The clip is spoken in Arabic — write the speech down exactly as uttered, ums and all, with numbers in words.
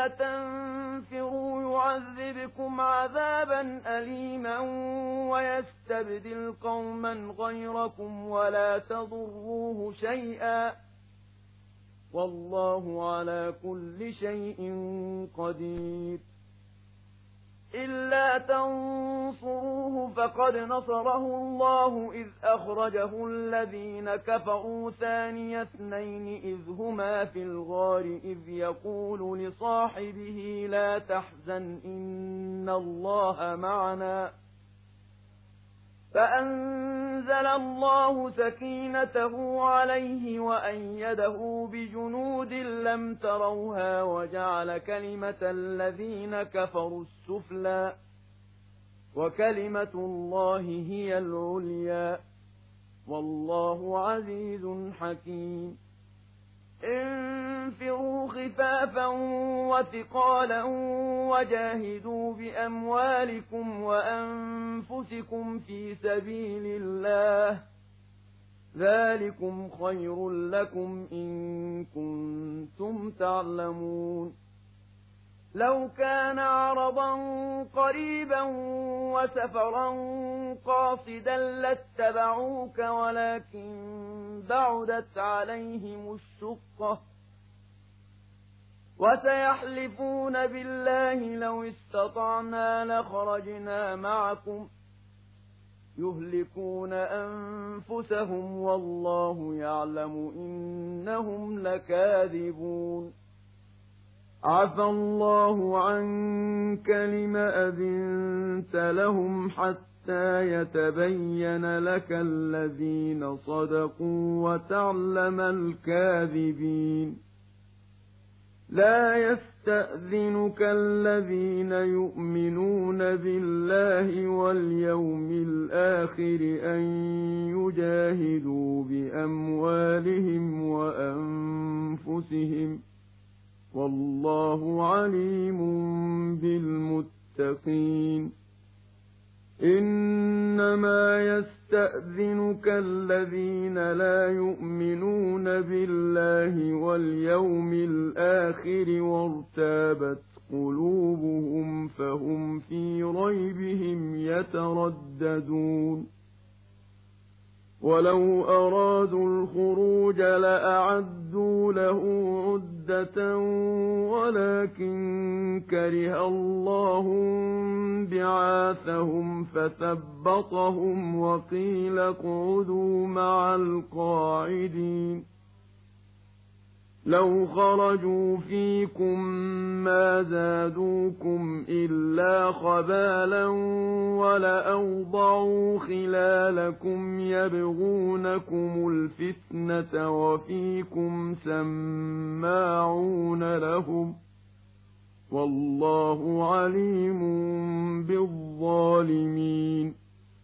إِلَّا تَنفِرُوا يُعَذِّبْكُمْ عَذَابًا أَلِيمًا وَيَسْتَبْدِلْ قَوْمًا غَيْرَكُمْ وَلَا تَضُرُّوهُ شَيْئًا وَاللَّهُ عَلَى كُلِّ شَيْءٍ قَدِيرٌ إِلَّا تَنصُرُوهُ فَقَدْ نَصَرَهُ اللَّهُ إِذْ أَخْرَجَهُ الَّذِينَ كَفَرُوا ثَانِيَ اثْنَيْنِ إِذْ هُمَا فِي الْغَارِ إِذْ يَقُولُ لِصَاحِبِهِ لَا تَحْزَنْ إِنَّ اللَّهَ مَعَنَا فَأَنزَلَ اللَّهُ سَكِينَتَهُ عَلَيْهِ وَأَيَّدَهُ بِجُنُودٍ لَّمْ تَرَوْهَا وَجَعَلَ كَلِمَةَ الَّذِينَ كَفَرُوا السُّفْلَىٰ وَكَلِمَةُ اللَّهِ هِيَ الْعُلْيَا وَاللَّهُ عَزِيزٌ حَكِيمٌ انفروا خفافا وثقالا وجاهدوا بأموالكم وأنفسكم في سبيل الله ذلكم خير لكم إن كنتم تعلمون لو كان عرضا قريبا وسفرا قاصدا لاتبعوك ولكن بعدت عليهم الشقة وسيحلفون بالله لو استطعنا لخرجنا معكم يهلكون أنفسهم والله يعلم إنهم لكاذبون عفى الله عنك لم أذنت لهم حتى يتبين لك الذين صدقوا وتعلم الكاذبين لا يستأذنك الذين يؤمنون بالله واليوم الآخر أن يجاهدوا بأموالهم وأنفسهم والله عليم بالمتقين إنما يستأذنك الذين لا يؤمنون بالله واليوم الآخر وارتابت قلوبهم فهم في ريبهم يترددون ولو أرادوا الخروج لأعدوا له عدة ولكن كره الله بعاثهم فثبطهم وقيل اقعدوا مع القاعدين لو خرجوا فيكم ما زادوكم إلا خبالا ولأوضعوا خلالكم يبغونكم الفتنة وفيكم سماعون لهم والله عليم بالظالمين